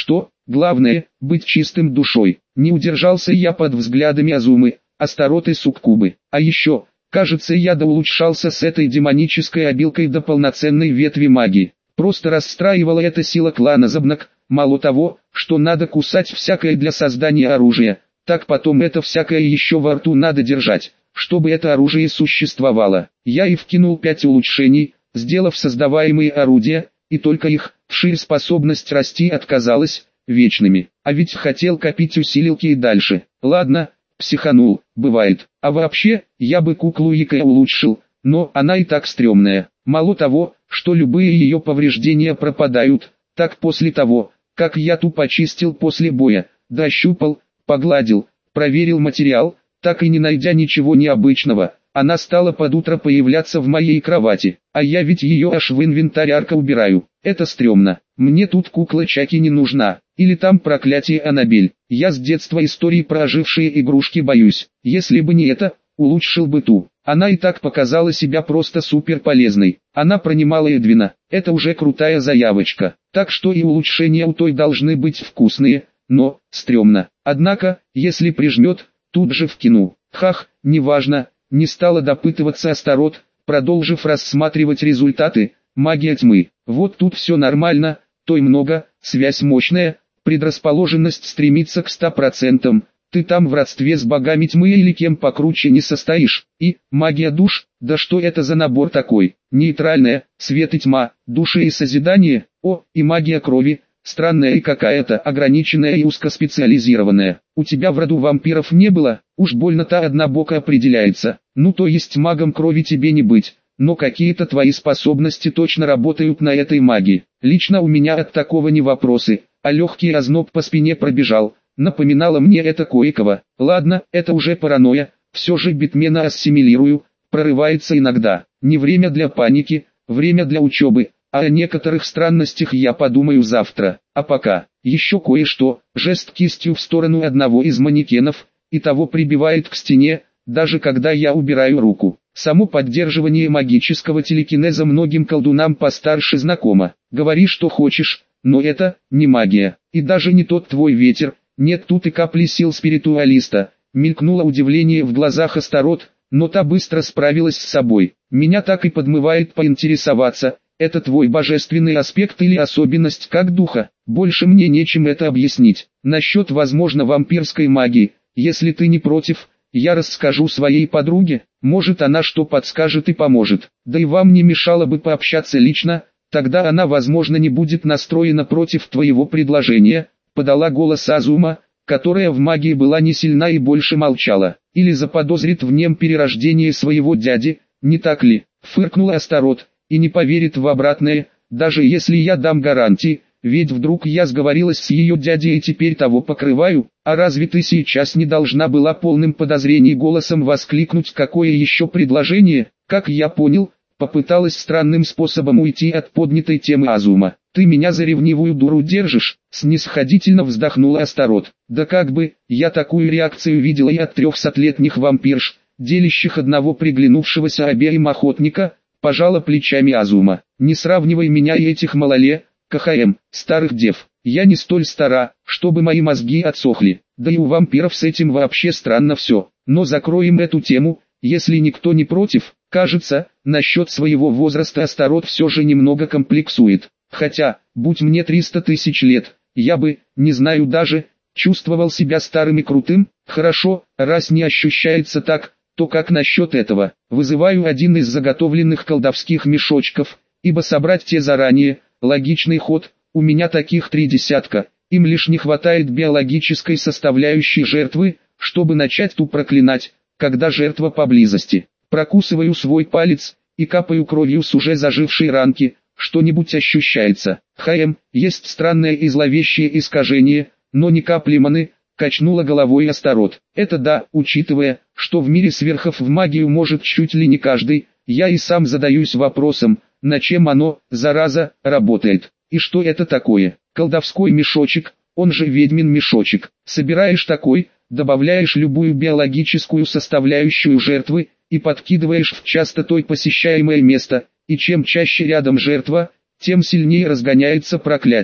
что, главное, быть чистым душой. Не удержался я под взглядами Азумы, Астарот и Суккубы. А еще, кажется, я доулучшался с этой демонической обилкой до полноценной ветви магии. Просто расстраивала эта сила клана Забнак. Мало того, что надо кусать всякое для создания оружия, так потом это всякое еще во рту надо держать, чтобы это оружие существовало. Я и вкинул 5 улучшений, сделав создаваемые орудия, и только их вширь способность расти отказалась вечными. А ведь хотел копить усилилки и дальше. Ладно, психанул, бывает. А вообще, я бы куклу Ика улучшил, но она и так стрёмная. Мало того, что любые ее повреждения пропадают, так после того, как я ту почистил после боя, дощупал, погладил, проверил материал, так и не найдя ничего необычного, она стала под утро появляться в моей кровати, а я ведь ее аж в инвентарь арка убираю. Это стрёмно. Мне тут кукла Чаки не нужна, или там проклятие Анабель. Я с детства истории про ожившие игрушки боюсь. Если бы не это, улучшил бы ту. Она и так показала себя просто супер полезной. Она пронимала Эдвина. Это уже крутая заявочка. Так что и улучшения у той должны быть вкусные, но стрёмно. Однако, если прижмет, тут же вкину. Хах, неважно, не стала допытываться Астарот, продолжив рассматривать результаты. Магия тьмы. Вот тут все нормально, той много, связь мощная, предрасположенность стремится к 100%. Ты там в родстве с богами тьмы или кем покруче не состоишь. И магия душ, да что это за набор такой? Нейтральная, свет и тьма, души и созидание, и магия крови. Странная и какая-то ограниченная и узкоспециализированная. У тебя в роду вампиров не было, уж больно-то однобоко определяется. Ну то есть магом крови тебе не быть. Но какие-то твои способности точно работают на этой магии. Лично у меня от такого не вопросы, а легкий озноб по спине пробежал. Напоминало мне это кое-кого. Ладно, это уже паранойя, все же битмена ассимилирую, прорывается иногда. Не время для паники, время для учебы, а о некоторых странностях я подумаю завтра. А пока, еще кое-что, жест кистью в сторону одного из манекенов, и того прибивает к стене, даже когда я убираю руку. Само поддерживание магического телекинеза многим колдунам постарше знакомо. Говори что хочешь, но это не магия, и даже не тот твой ветер. Нет тут и капли сил спиритуалиста. Мелькнуло удивление в глазах Астарот, но та быстро справилась с собой. Меня так и подмывает поинтересоваться, это твой божественный аспект или особенность как духа? Больше мне нечем это объяснить. Насчет возможно вампирской магии, если ты не против, я расскажу своей подруге, может она что подскажет и поможет. Да и вам не мешало бы пообщаться лично, тогда она возможно не будет настроена против твоего предложения, подала голос Азума, которая в магии была не сильна и больше молчала. Или заподозрит в нем перерождение своего дяди, не так ли? Фыркнула Астарот, и не поверит в обратное, даже если я дам гарантии. Ведь вдруг я сговорилась с ее дядей и теперь того покрываю, а разве ты сейчас не должна была полным подозрений голосом воскликнуть какое еще предложение? Как я понял, попыталась странным способом уйти от поднятой темы Азума. Ты меня за ревнивую дуру держишь? Снисходительно вздохнула Астарот. Да как бы, я такую реакцию видела и от 300-летних вампирш, делящих одного приглянувшегося обеим охотника, пожала плечами Азума. Не сравнивай меня и этих КХМ, старых дев. Я не столь стара, чтобы мои мозги отсохли. Да и у вампиров с этим вообще странно все. Но закроем эту тему, если никто не против. Кажется, насчет своего возраста Астарот все же немного комплексует. Хотя, будь мне 300 тысяч лет, я бы, не знаю даже, чувствовал себя старым и крутым. Хорошо, раз не ощущается так, то как насчет этого? Вызываю один из заготовленных колдовских мешочков, ибо собрать те заранее – логичный ход, у меня таких 3 десятка, им лишь не хватает биологической составляющей жертвы, чтобы начать ту проклинать, когда жертва поблизости. Прокусываю свой палец и капаю кровью с уже зажившей ранки, что-нибудь ощущается. Есть странное и зловещее искажение, но ни капли маны, качнула головой Астарот. Это да, учитывая, что в мире сверхов в магию может чуть ли не каждый, я и сам задаюсь вопросом, на чем оно, зараза, работает. И что это такое? Колдовской мешочек, он же ведьмин мешочек. Собираешь такой, добавляешь любую биологическую составляющую жертвы, и подкидываешь в частотой посещаемое место, и чем чаще рядом жертва, тем сильнее разгоняется проклятие.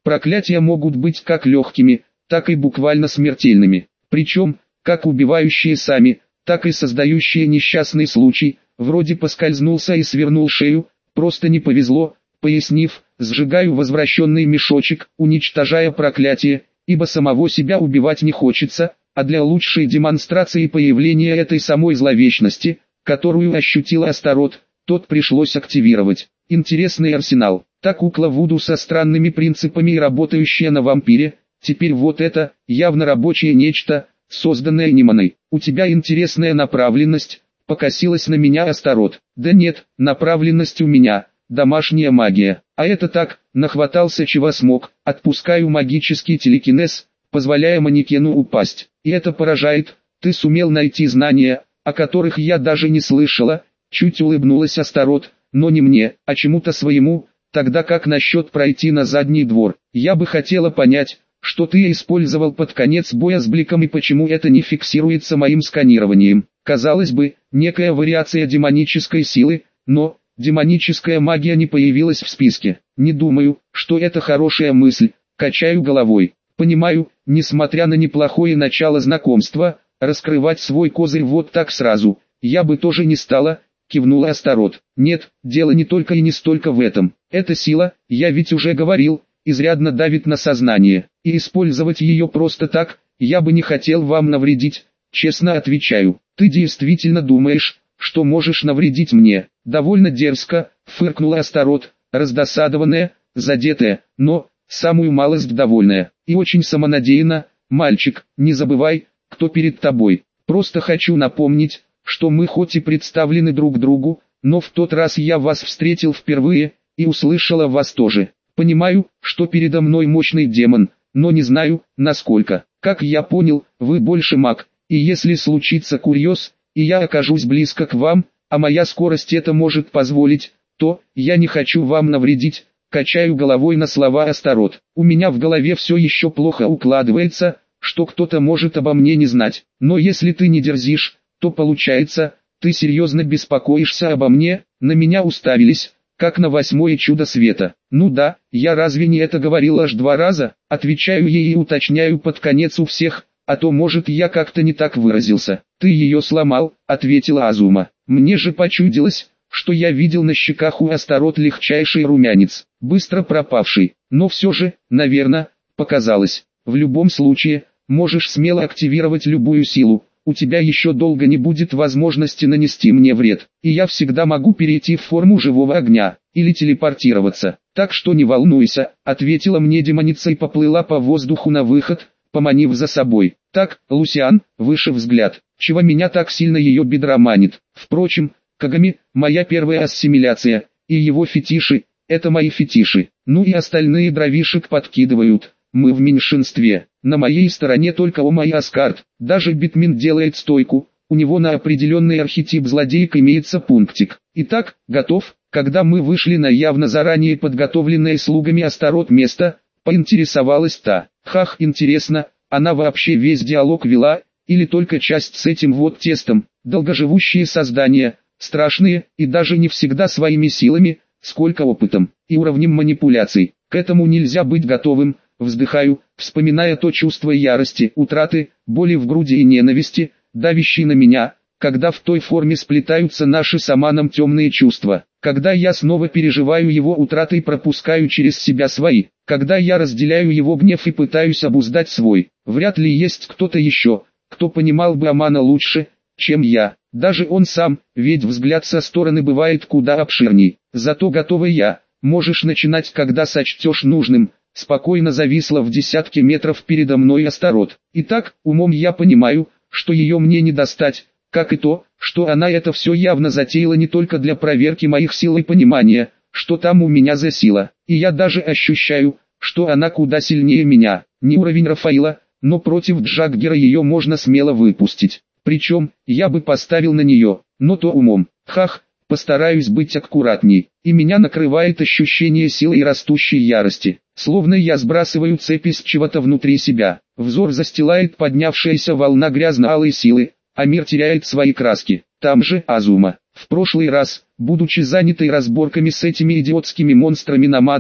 Проклятия могут быть как легкими, так и буквально смертельными. Причем, как убивающие сами, так и создающие несчастный случай, вроде поскользнулся и свернул шею, просто не повезло, пояснив, сжигаю возвращенный мешочек, уничтожая проклятие, ибо самого себя убивать не хочется, а для лучшей демонстрации появления этой самой зловечности, которую ощутил Астарот, тот пришлось активировать. Интересный арсенал. Та кукла Вуду со странными принципами и работающая на вампире, теперь вот это, явно рабочее нечто, созданное Ниманой. У тебя интересная направленность, покосилась на меня Астарот. Да нет, направленность у меня, домашняя магия. А это так, нахватался чего смог, отпускаю магический телекинез, позволяя манекену упасть. И это поражает, ты сумел найти знания, о которых я даже не слышала, чуть улыбнулась Астарот, но не мне, а чему-то своему, тогда как насчет пройти на задний двор. Я бы хотела понять, что ты использовал под конец боя с Бликом и почему это не фиксируется моим сканированием. Казалось бы, некая вариация демонической силы, но демоническая магия не появилась в списке. Не думаю, что это хорошая мысль, качаю головой. Понимаю, несмотря на неплохое начало знакомства, раскрывать свой козырь вот так сразу, я бы тоже не стала, кивнула Астарот. Нет, дело не только и не столько в этом. Эта сила, я ведь уже говорил, изрядно давит на сознание, и использовать ее просто так, я бы не хотел вам навредить, честно отвечаю. Ты действительно думаешь, что можешь навредить мне? Довольно дерзко, фыркнула Астарот, раздосадованная, задетая, но, самую малость довольная, и очень самонадеянно. Мальчик, не забывай, кто перед тобой. Просто хочу напомнить, что мы хоть и представлены друг другу, но в тот раз я вас встретил впервые, и услышала вас тоже. Понимаю, что передо мной мощный демон, но не знаю, насколько. Как я понял, вы больше маг, и если случится курьез, и я окажусь близко к вам, а моя скорость это может позволить, то, я не хочу вам навредить, качаю головой на слова Астарот. У меня в голове все еще плохо укладывается, что кто-то может обо мне не знать, но если ты не дерзишь, то получается, ты серьезно беспокоишься обо мне, на меня уставились, как на восьмое чудо света. Ну да, я разве не это говорил аж 2 раза, отвечаю ей и уточняю под конец у всех, а то может я как-то не так выразился. Ты ее сломал, ответила Азума. Мне же почудилось, что я видел на щеках у Астарот легчайший румянец, быстро пропавший, но все же, наверное, показалось. В любом случае, можешь смело активировать любую силу. У тебя еще долго не будет возможности нанести мне вред, и я всегда могу перейти в форму живого огня, или телепортироваться, так что не волнуйся, ответила мне демоница и поплыла по воздуху на выход, поманив за собой. Так, Лусиан, выше взгляд, чего меня так сильно ее бедра манит. Впрочем, Кагами, моя первая ассимиляция, и его фетиши, это мои фетиши, ну и остальные дровишек подкидывают. Мы в меньшинстве, на моей стороне только Омай Аскарт, даже Битмин делает стойку, у него на определенный архетип злодеек имеется пунктик. Итак, готов, когда мы вышли на явно заранее подготовленное слугами Астарот место, поинтересовалась та. Хах, интересно, она вообще весь диалог вела, или только часть с этим вот тестом, долгоживущие создания, страшные, и даже не всегда своими силами, сколько опытом, и уровнем манипуляций, к этому нельзя быть готовым. Вздыхаю, вспоминая то чувство ярости, утраты, боли в груди и ненависти, давящей на меня, когда в той форме сплетаются наши с Аманом темные чувства, когда я снова переживаю его утраты и пропускаю через себя свои, когда я разделяю его гнев и пытаюсь обуздать свой. Вряд ли есть кто-то еще, кто понимал бы Амана лучше, чем я, даже он сам, ведь взгляд со стороны бывает куда обширней. Зато готова я, можешь начинать, когда сочтешь нужным. Спокойно зависла в десятке метров передо мной Астарот. Итак, умом я понимаю, что ее мне не достать, как и то, что она это все явно затеяла не только для проверки моих сил и понимания, что там у меня за сила. И я даже ощущаю, что она куда сильнее меня. Не уровень Рафаила, но против Джаггера ее можно смело выпустить. Причем, я бы поставил на нее, но то умом. Хах, постараюсь быть аккуратней. И меня накрывает ощущение силы и растущей ярости. Словно я сбрасываю цепи с чего-то внутри себя. Взор застилает поднявшаяся волна грязно-алой силы, а мир теряет свои краски. Там же Азума. В прошлый раз, будучи занятой разборками с этими идиотскими монстрами Намада,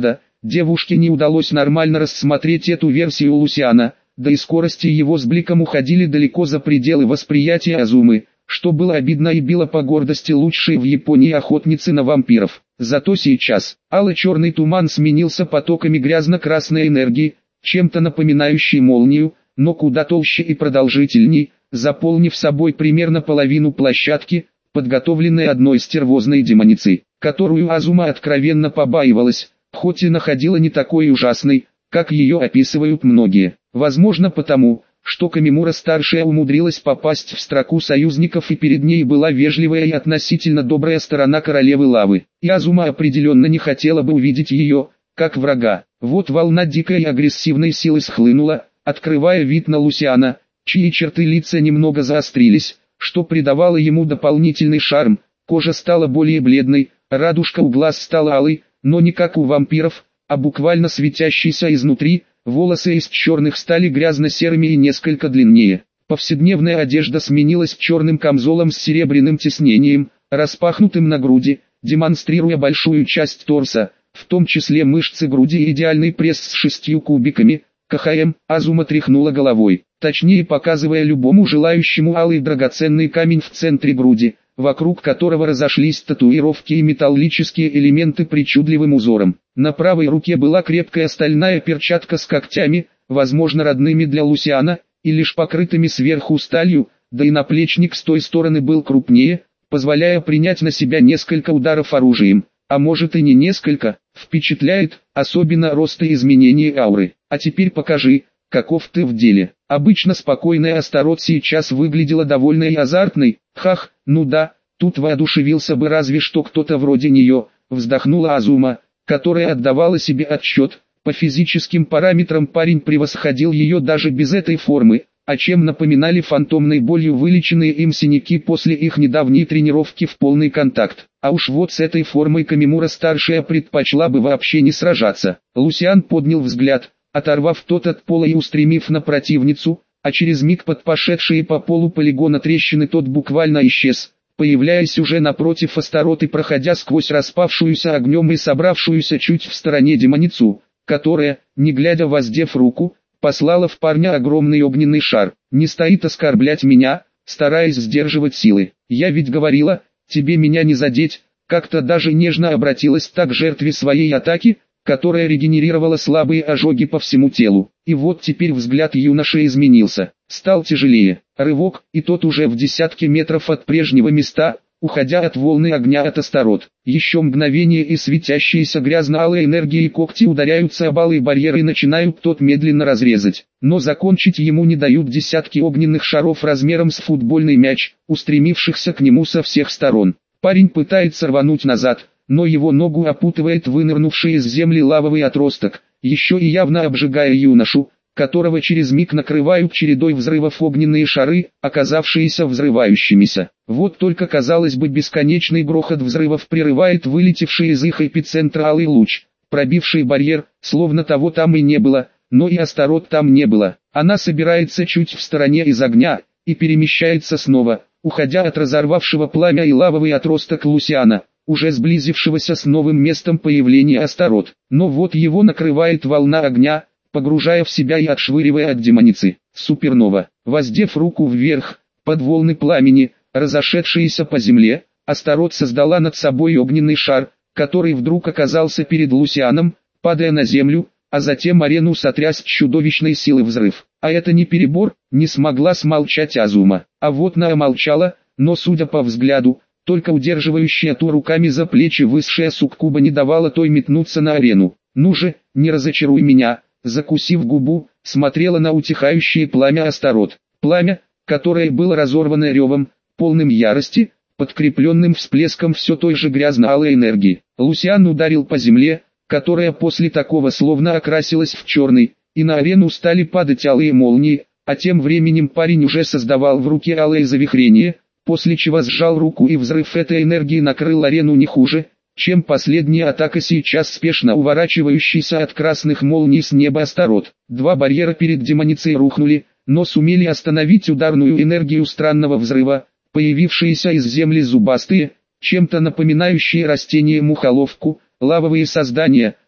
Девушке не удалось нормально рассмотреть эту версию Лусиана, да и скорости его с бликом уходили далеко за пределы восприятия Азумы, что было обидно и било по гордости лучшей в Японии охотницы на вампиров. Зато сейчас, алый-черный туман сменился потоками грязно-красной энергии, чем-то напоминающей молнию, но куда толще и продолжительней, заполнив собой примерно половину площадки, подготовленной одной стервозной демоницей, которую Азума откровенно побаивалась, хоть и находила не такой ужасной, как ее описывают многие. Возможно потому, что Камимура-старшая умудрилась попасть в строку союзников и перед ней была вежливая и относительно добрая сторона королевы лавы. И Азума определенно не хотела бы увидеть ее, как врага. Вот волна дикой и агрессивной силы схлынула, открывая вид на Лусиана, чьи черты лица немного заострились, что придавало ему дополнительный шарм. Кожа стала более бледной, радужка у глаз стала алой, но не как у вампиров, а буквально светящейся изнутри. Волосы из черных стали грязно-серыми и несколько длиннее. Повседневная одежда сменилась черным камзолом с серебряным тиснением, распахнутым на груди, демонстрируя большую часть торса, в том числе мышцы груди и идеальный пресс с 6 кубиками. КХМ, Азума тряхнула головой, точнее показывая любому желающему алый драгоценный камень в центре груди, вокруг которого разошлись татуировки и металлические элементы причудливым узором. На правой руке была крепкая стальная перчатка с когтями, возможно родными для Лусиана, и лишь покрытыми сверху сталью, да и наплечник с той стороны был крупнее, позволяя принять на себя несколько ударов оружием, а может и не несколько. Впечатляет, особенно рост и изменение ауры. А теперь покажи, каков ты в деле. Обычно спокойная Астарот сейчас выглядела довольной и азартной. Хах, ну да, тут воодушевился бы разве что кто-то вроде нее, вздохнула Азума, которая отдавала себе отчет. По физическим параметрам парень превосходил ее даже без этой формы, о чем напоминали фантомной болью вылеченные им синяки после их недавней тренировки в полный контакт. А уж вот с этой формой Камимура-старшая предпочла бы вообще не сражаться. Лусиан поднял взгляд, оторвав тот от пола и устремив на противницу, а через миг под пошедшие по полу полигона трещины тот буквально исчез, появляясь уже напротив Астарот и проходя сквозь распавшуюся огнем и собравшуюся чуть в стороне демоницу, которая, не глядя воздев руку, послала в парня огромный огненный шар. «Не стоит оскорблять меня», стараясь сдерживать силы. «Я ведь говорила, тебе меня не задеть», как-то даже нежно обратилась так к жертве своей атаки, которая регенерировала слабые ожоги по всему телу. И вот теперь взгляд юноши изменился, стал тяжелее. Рывок, и тот уже в десятки метров от прежнего места, уходя от волны огня от Астарот. Еще мгновение и светящиеся грязно-алые энергии когти ударяются об алый барьер и начинают тот медленно разрезать. Но закончить ему не дают десятки огненных шаров размером с футбольный мяч, устремившихся к нему со всех сторон. Парень пытается рвануть назад, но его ногу опутывает вынырнувший из земли лавовый отросток, еще и явно обжигая юношу, которого через миг накрывают чередой взрывов огненные шары, оказавшиеся взрывающимися. Вот только казалось бы бесконечный грохот взрывов прерывает вылетевший из их эпицентра алый луч, пробивший барьер, словно того там и не было, но и Астарот там не было. Она собирается чуть в стороне из огня, и перемещается снова, уходя от разорвавшего пламя и лавовый отросток Лусиана, уже сблизившегося с новым местом появления Астарот. Но вот его накрывает волна огня, погружая в себя и отшвыривая от демоницы. Супернова, воздев руку вверх, под волны пламени, разошедшиеся по земле, Астарот создала над собой огненный шар, который вдруг оказался перед Лусианом, падая на землю, а затем арену сотряс чудовищной силы взрыв. А это не перебор, не смогла смолчать Азума. А вот Наа молчала, но судя по взгляду, только удерживающая ту руками за плечи высшая суккуба не давала той метнуться на арену. «Ну же, не разочаруй меня», закусив губу, смотрела на утихающее пламя Астарот. Пламя, которое было разорвано ревом, полным ярости, подкрепленным всплеском все той же грязно-алой энергии. Лусиан ударил по земле, которая после такого словно окрасилась в черный, и на арену стали падать алые молнии, а тем временем парень уже создавал в руке алое завихрение, после чего сжал руку и взрыв этой энергии накрыл арену не хуже, чем последняя атака сейчас спешно уворачивающейся от красных молний с неба Астарот. Два барьера перед демоницей рухнули, но сумели остановить ударную энергию странного взрыва, появившиеся из земли зубастые, чем-то напоминающие растение мухоловку, лавовые создания,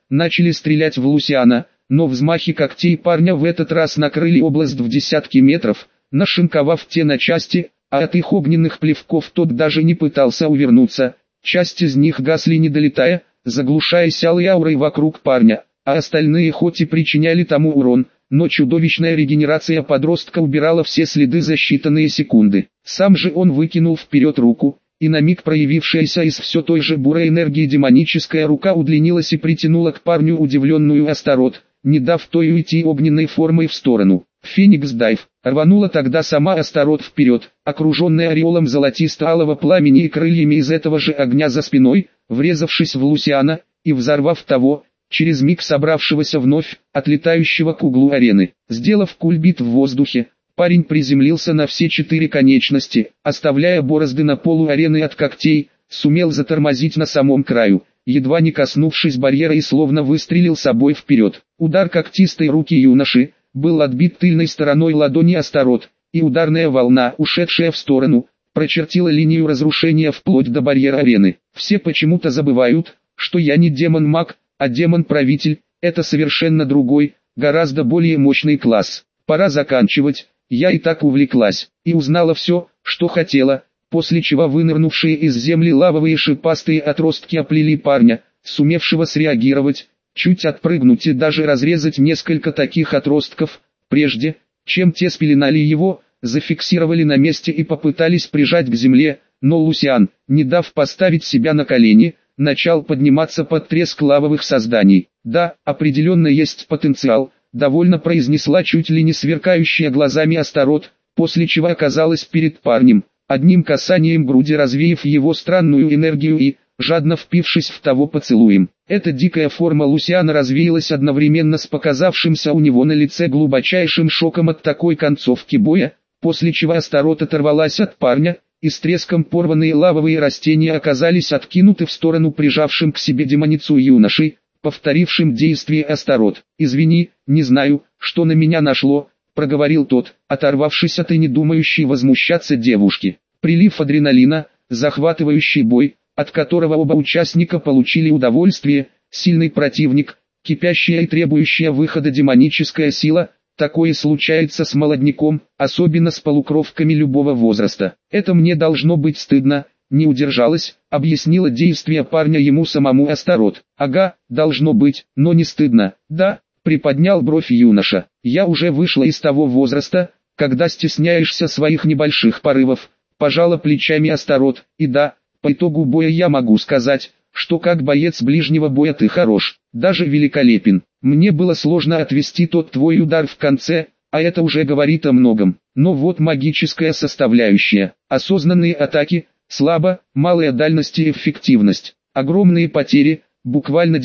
начали стрелять в Лусиана, но взмахи когтей парня в этот раз накрыли область в десятки метров, нашинковав те на части, а от их огненных плевков тот даже не пытался увернуться. Часть из них гасли не долетая, заглушаясь алой аурой вокруг парня, а остальные хоть и причиняли тому урон, но чудовищная регенерация подростка убирала все следы за считанные секунды. Сам же он выкинул вперед руку, и на миг проявившаяся из все той же бурой энергии демоническая рука удлинилась и притянула к парню удивленную Астарот, не дав той уйти огненной формой в сторону. Феникс Дайв рванула тогда сама Астарот вперед, окруженная ореолом золотисто-алого пламени и крыльями из этого же огня за спиной, врезавшись в Лусиана и взорвав того, через миг собравшегося вновь, отлетающего к углу арены. Сделав кульбит в воздухе, парень приземлился на все 4 конечности, оставляя борозды на полу арены от когтей, сумел затормозить на самом краю, едва не коснувшись барьера и словно выстрелил собой вперед. Удар когтистой руки юноши был отбит тыльной стороной ладони Астарот, и ударная волна, ушедшая в сторону, прочертила линию разрушения вплоть до барьера арены. Все почему-то забывают, что я не демон-маг, а демон-правитель, это совершенно другой, гораздо более мощный класс. Пора заканчивать, я и так увлеклась, и узнала все, что хотела, после чего вынырнувшие из земли лавовые шипастые отростки оплели парня, сумевшего среагировать, чуть отпрыгнуть и даже разрезать несколько таких отростков, прежде, чем те спеленали его, зафиксировали на месте и попытались прижать к земле, но Лусиан, не дав поставить себя на колени, начал подниматься под треск лавовых созданий. Да, определенно есть потенциал, довольно произнесла чуть ли не сверкающая глазами Астарот, после чего оказалась перед парнем, одним касанием груди развеяв его странную энергию и, жадно впившись в того поцелуем. Эта дикая форма Лусиана развеялась одновременно с показавшимся у него на лице глубочайшим шоком от такой концовки боя, после чего Астарот оторвалась от парня, и с треском порванные лавовые растения оказались откинуты в сторону прижавшим к себе демоницу юношей, повторившим действие Астарот. «Извини, не знаю, что на меня нашло», — проговорил тот, оторвавшись от и не думающей возмущаться девушки. Прилив адреналина, захватывающий бой, от которого оба участника получили удовольствие, сильный противник, кипящая и требующая выхода демоническая сила. Такое случается с молодняком, особенно с полукровками любого возраста. Это мне должно быть стыдно, не удержалась, объяснила действия парня ему самому Астарот. Ага, должно быть, но не стыдно. Да, приподнял бровь юноша. Я уже вышла из того возраста, когда стесняешься своих небольших порывов, пожала плечами Астарот. И да, по итогу боя я могу сказать, что как боец ближнего боя ты хорош, даже великолепен. Мне было сложно отвести тот твой удар в конце, а это уже говорит о многом. Но вот магическая составляющая. Осознанные атаки, слабо, малая дальность и эффективность. Огромные потери, буквально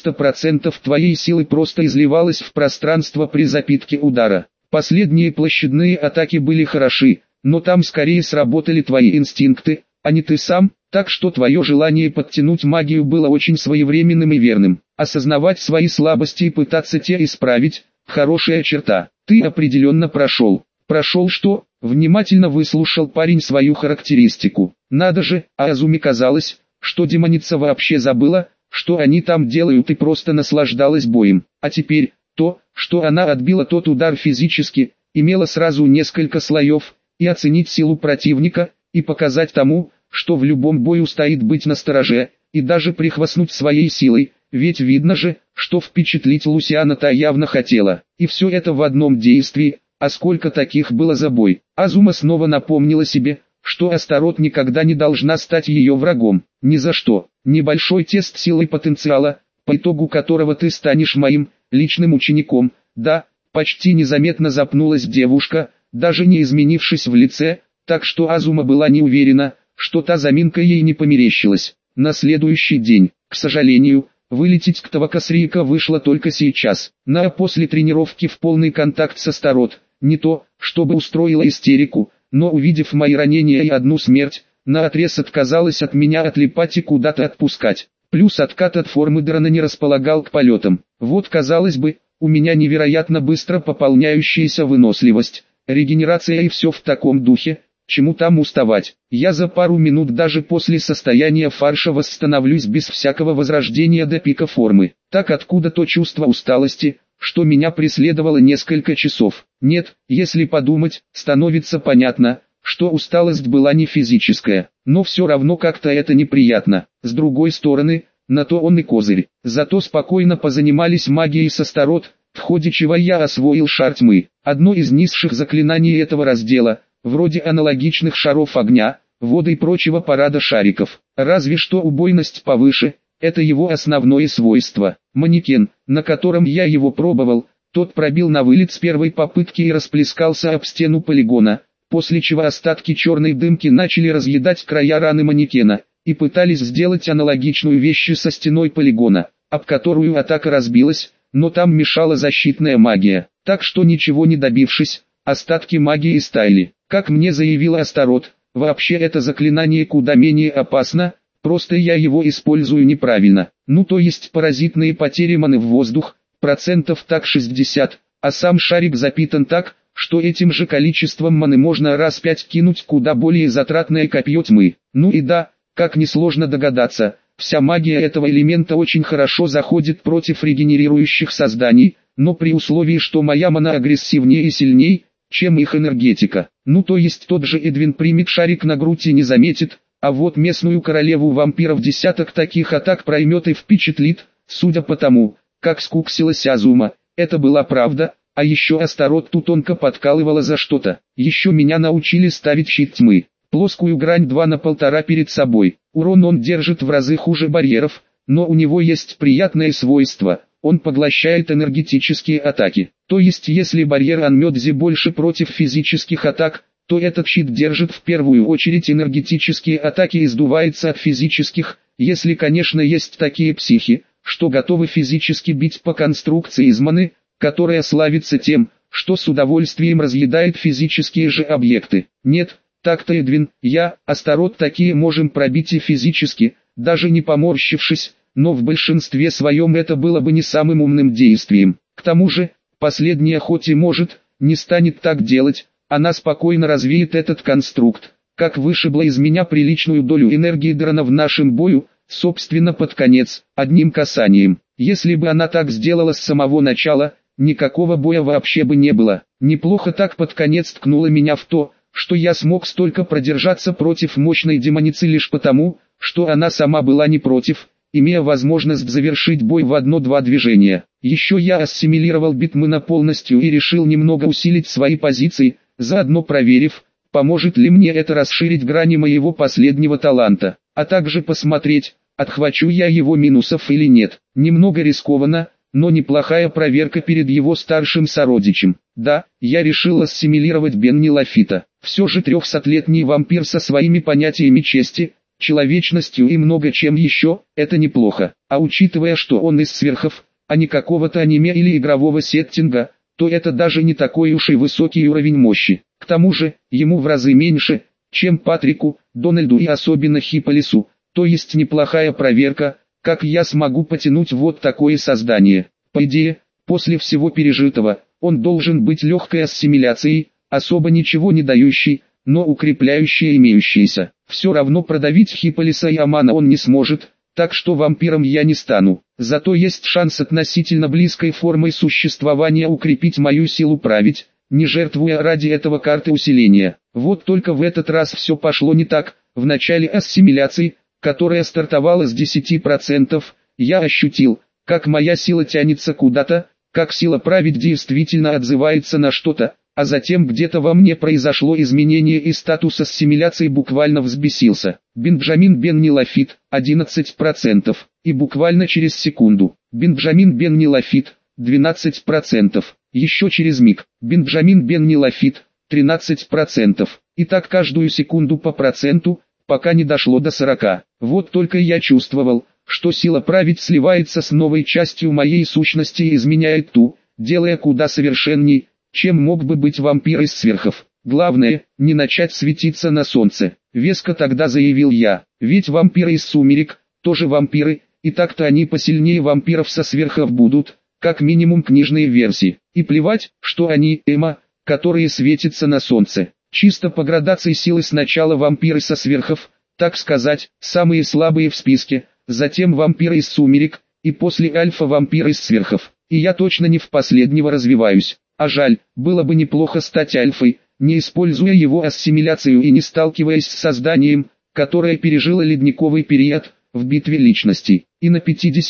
90% твоей силы просто изливалось в пространство при запитке удара. Последние площадные атаки были хороши, но там скорее сработали твои инстинкты, а не ты сам. Так что твое желание подтянуть магию было очень своевременным и верным. Осознавать свои слабости и пытаться те исправить – хорошая черта. Ты определенно прошел. Прошел что? Внимательно выслушал парень свою характеристику. Надо же, а Азуми казалось, что демоница вообще забыла, что они там делают и просто наслаждалась боем. А теперь, то, что она отбила тот удар физически, имело сразу несколько слоев, и оценить силу противника, и показать тому, что в любом бою стоит быть настороже, и даже прихвастнуть своей силой, ведь видно же, что впечатлить Лусиана-то явно хотела. И все это в одном действии, а сколько таких было за бой. Азума снова напомнила себе, что Астарот никогда не должна стать ее врагом. Ни за что. Небольшой тест силы потенциала, по итогу которого ты станешь моим личным учеником. Да, почти незаметно запнулась девушка, даже не изменившись в лице, так что Азума была не уверена, что та заминка ей не померещилась. На следующий день, к сожалению, вылететь к Тавакасрика вышло только сейчас. После тренировки в полный контакт с Астарот, не то, чтобы устроила истерику, но увидев мои ранения и одну смерть, наотрез отказалась от меня отлипать и куда-то отпускать. Плюс откат от формы дрона не располагал к полетам. Вот казалось бы, у меня невероятно быстро пополняющаяся выносливость, регенерация и все в таком духе, чему там уставать. Я за пару минут даже после состояния фарша восстановлюсь без всякого возрождения до пика формы. Так откуда то чувство усталости, что меня преследовало несколько часов? Нет, если подумать, становится понятно, что усталость была не физическая, но все равно как-то это неприятно. С другой стороны, на то он и козырь. Зато спокойно позанимались магией с Астарот, в ходе чего я освоил шар тьмы. Одно из низших заклинаний этого раздела, вроде аналогичных шаров огня, воды и прочего парада шариков. Разве что убойность повыше, это его основное свойство. Манекен, на котором я его пробовал, тот пробил на вылет с первой попытки и расплескался об стену полигона, после чего остатки черной дымки начали разъедать края раны манекена, и пытались сделать аналогичную вещь со стеной полигона, об которую атака разбилась, но там мешала защитная магия, так что ничего не добившись, остатки магии истаяли. Как мне заявила Астарот, вообще это заклинание куда менее опасно, просто я его использую неправильно. Ну то есть паразитные потери маны в воздух, процентов так 60, а сам шарик запитан так, что этим же количеством маны можно раз 5 кинуть куда более затратное копье тьмы. Ну и да, как несложно догадаться, вся магия этого элемента очень хорошо заходит против регенерирующих созданий, но при условии, что моя мана агрессивнее и сильней, чем их энергетика. Ну то есть тот же Эдвин примет шарик на грудь и не заметит, а вот местную королеву вампиров десяток таких атак проймет и впечатлит, судя по тому, как скуксилась Азума. Это была правда, а еще Астарот тут тонко подкалывала за что-то. Еще меня научили ставить щит тьмы, плоскую грань 2 на 1,5 перед собой. Урон он держит в разы хуже барьеров, но у него есть приятное свойство, он поглощает энергетические атаки. То есть если барьер Анмёдзи больше против физических атак, то этот щит держит в первую очередь энергетические атаки и сдувается от физических, если конечно есть такие психи, что готовы физически бить по конструкции из маны, которая славится тем, что с удовольствием разъедает физические же объекты. Нет, так-то Эдвин, я, Астарот такие можем пробить и физически, даже не поморщившись, но в большинстве своем это было бы не самым умным действием. К тому же, последняя хоть и может, не станет так делать, она спокойно развеет этот конструкт, как вышибла из меня приличную долю энергии дрона в нашем бою, собственно под конец, одним касанием. Если бы она так сделала с самого начала, никакого боя вообще бы не было. Неплохо так под конец ткнула меня в то, что я смог столько продержаться против мощной демоницы лишь потому, что она сама была не против, имея возможность завершить бой в 1-2 движения. Еще я ассимилировал Битмена полностью и решил немного усилить свои позиции, заодно проверив, поможет ли мне это расширить грани моего последнего таланта, а также посмотреть, отхвачу я его минусов или нет. Немного рискованно, но неплохая проверка перед его старшим сородичем. Да, я решил ассимилировать Бенни Лафита. Все же 300-летний вампир со своими понятиями чести, человечностью и много чем еще, это неплохо. А учитывая, что он из сверхов, а не какого-то аниме или игрового сеттинга, то это даже не такой уж и высокий уровень мощи. К тому же, ему в разы меньше, чем Патрику, Дональду и особенно Хипполису, то есть неплохая проверка, как я смогу потянуть вот такое создание. По идее, после всего пережитого, он должен быть легкой ассимиляцией, особо ничего не дающей, но укрепляющей имеющейся. Все равно продавить Хипполиса и Амана он не сможет, так что вампиром я не стану. Зато есть шанс относительно близкой формой существования укрепить мою силу править, не жертвуя ради этого карты усиления. Вот только в этот раз все пошло не так. В начале ассимиляции, которая стартовала с 10%, я ощутил, как моя сила тянется куда-то, как сила править действительно отзывается на что-то, а затем где-то во мне произошло изменение и статус ассимиляции буквально взбесился. Бенджамин Бенни Лафит, 11%, и буквально через секунду. Бенджамин Бенни Лафит, 12%, еще через миг. Бенджамин Бенни Лафит, 13%, и так каждую секунду по проценту, пока не дошло до 40. Вот только я чувствовал, что сила править сливается с новой частью моей сущности и изменяет ту, делая куда совершенней, чем мог бы быть вампир из сверхов. Главное, не начать светиться на солнце. Веско тогда заявил я, ведь вампиры из сумерек, тоже вампиры, и так-то они посильнее вампиров со сверхов будут, как минимум книжные версии. И плевать, что они, которые светятся на солнце. Чисто по градации силы сначала вампиры со сверхов, так сказать, самые слабые в списке, затем вампиры из сумерек, и после альфа-вампиры из сверхов. И я точно не в последнего развиваюсь. А жаль, было бы неплохо стать альфой, не используя его ассимиляцию и не сталкиваясь с созданием, которое пережило ледниковый период, в битве личностей. И на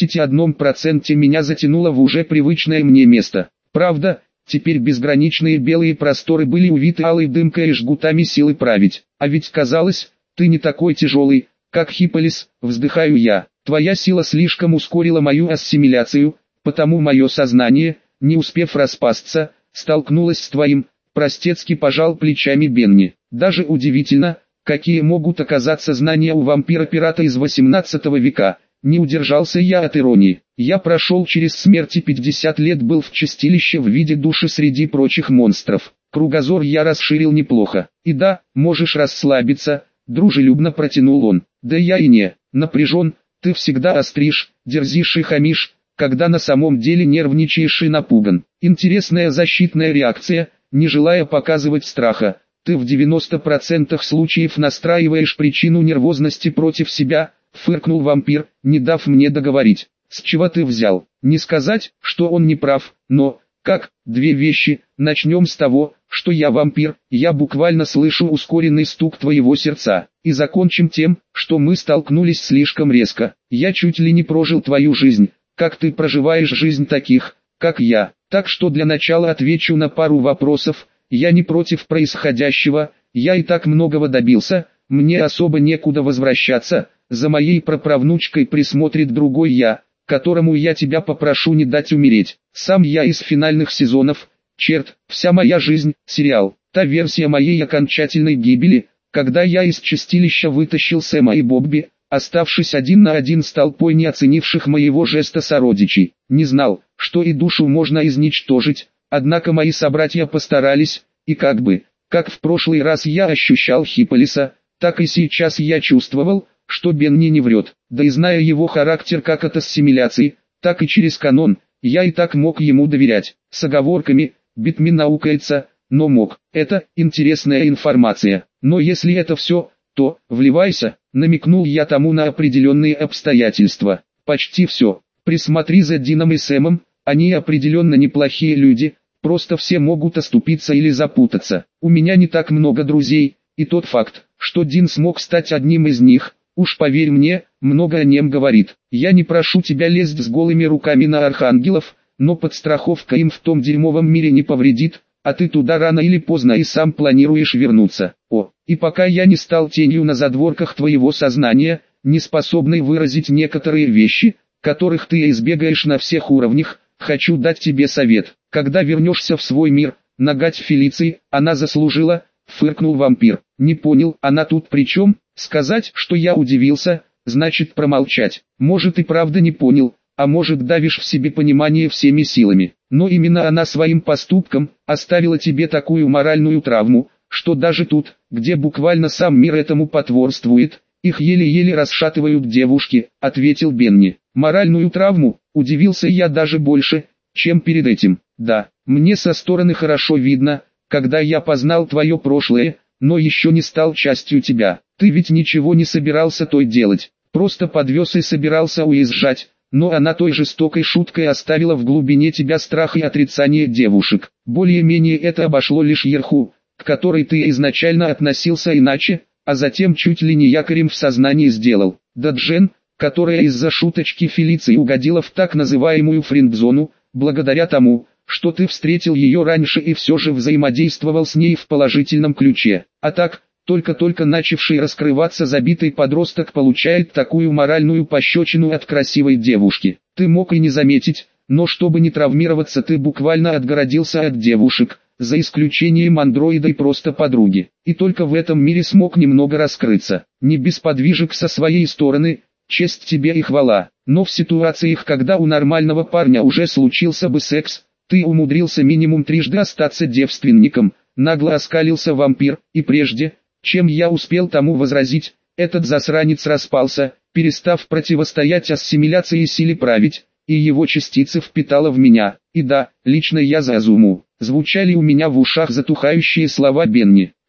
51% меня затянуло в уже привычное мне место. Правда, теперь безграничные белые просторы были увиты алой дымкой и жгутами силы править. А ведь казалось, ты не такой тяжелый, как Хипполис, вздыхаю я. Твоя сила слишком ускорила мою ассимиляцию, потому мое сознание, не успев распасться, столкнулось с твоим. Простецки пожал плечами Бенни. Даже удивительно, какие могут оказаться знания у вампира-пирата из 18 века. Не удержался я от иронии. Я прошел через смерть и 50 лет был в чистилище в виде души среди прочих монстров. Кругозор я расширил неплохо. И да, можешь расслабиться, дружелюбно протянул он. Да я и не напряжен, ты всегда остришь, дерзишь и хамишь, когда на самом деле нервничаешь и напуган. Интересная защитная реакция, не желая показывать страха. Ты в 90% случаев настраиваешь причину нервозности против себя, фыркнул вампир, не дав мне договорить. С чего ты взял? Не сказать, что он не прав, но, как, две вещи, начнем с того, что я вампир, я буквально слышу ускоренный стук твоего сердца, и закончим тем, что мы столкнулись слишком резко. Я чуть ли не прожил твою жизнь, как ты проживаешь жизнь таких, как я. Так что для начала отвечу на пару вопросов. Я не против происходящего, я и так многого добился, мне особо некуда возвращаться, за моей праправнучкой присмотрит другой я, которому я тебя попрошу не дать умереть. Сам я из финальных сезонов, черт, вся моя жизнь, сериал, та версия моей окончательной гибели, когда я из чистилища вытащил Сэма и Бобби, оставшись один на один с толпой не оценивших моего жеста сородичей. Не знал, что и душу можно изничтожить. Однако мои собратья постарались, и как в прошлый раз я ощущал Хипполиса, так и сейчас я чувствовал, что Бенни не врет. Да и зная его характер как от ассимиляции, так и через канон, я и так мог ему доверять. С оговорками, Битмин наукается, но мог. Это интересная информация. Но если это все, то вливайся, намекнул я тому на определенные обстоятельства. Почти все. Присмотри за Дином и Сэмом, они определенно неплохие люди. Просто все могут оступиться или запутаться. У меня не так много друзей, и тот факт, что Дин смог стать одним из них, уж поверь мне, много о нем говорит. Я не прошу тебя лезть с голыми руками на архангелов, но подстраховка им в том дерьмовом мире не повредит, а ты туда рано или поздно и сам планируешь вернуться. И пока я не стал тенью на задворках твоего сознания, не способный выразить некоторые вещи, которых ты избегаешь на всех уровнях, хочу дать тебе совет. Когда вернешься в свой мир, нагать Фелиции, она заслужила, фыркнул вампир. Не понял, она тут при чем? Сказать, что я удивился, значит промолчать. Может и правда не понял, а может давишь в себе понимание всеми силами. Но именно она своим поступком оставила тебе такую моральную травму, что даже тут, где буквально сам мир этому потворствует, их еле-еле расшатывают девушки, ответил Бенни. Моральную травму, удивился я даже больше, чем перед этим. Да, мне со стороны хорошо видно, когда я познал твое прошлое, но еще не стал частью тебя. Ты ведь ничего не собирался той делать, просто подвез и собирался уезжать, но она той жестокой шуткой оставила в глубине тебя страх и отрицание девушек. Более-менее это обошло лишь Ерху, к которой ты изначально относился иначе, а затем чуть ли не якорем в сознании сделал. Да Джен, которая из-за шуточки Фелиции угодила в так называемую френдзону, благодаря тому, что ты встретил ее раньше и все же взаимодействовал с ней в положительном ключе. А так, только-только начавший раскрываться забитый подросток получает такую моральную пощечину от красивой девушки. Ты мог и не заметить, но чтобы не травмироваться, ты буквально отгородился от девушек, за исключением андроида и просто подруги. И только в этом мире смог немного раскрыться. Не без подвижек со своей стороны, честь тебе и хвала. Но в ситуациях, когда у нормального парня уже случился бы секс, ты умудрился минимум трижды остаться девственником, нагло оскалился вампир, и прежде, чем я успел тому возразить, этот засранец распался, перестав противостоять ассимиляции и силе править, и его частицы впитало в меня. И да, лично я за Азуму. Звучали у меня в ушах затухающие слова Бенни.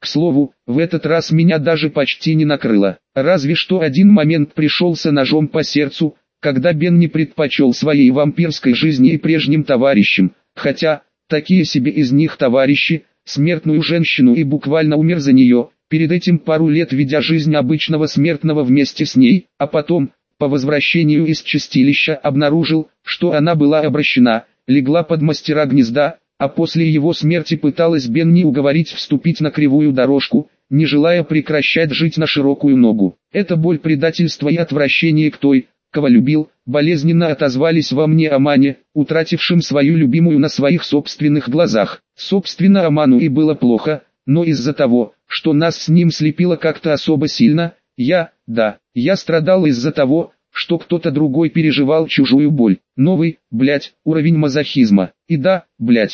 К слову, в этот раз меня даже почти не накрыло. Разве что один момент пришелся ножом по сердцу, когда Бен не предпочел своей вампирской жизни и прежним товарищам, хотя, такие себе из них товарищи, смертную женщину и буквально умер за нее, перед этим пару лет ведя жизнь обычного смертного вместе с ней, а потом, по возвращению из чистилища обнаружил, что она была обращена, легла под мастера гнезда, а после его смерти пыталась Бенни уговорить вступить на кривую дорожку, не желая прекращать жить на широкую ногу. Эта боль предательства и отвращение к той, кого любил, болезненно отозвались во мне Амане, утратившим свою любимую на своих собственных глазах. Собственно, Аману и было плохо, но из-за того, что нас с ним слепило как-то особо сильно, я страдал из-за того, что кто-то другой переживал чужую боль. Новый, уровень мазохизма. И да,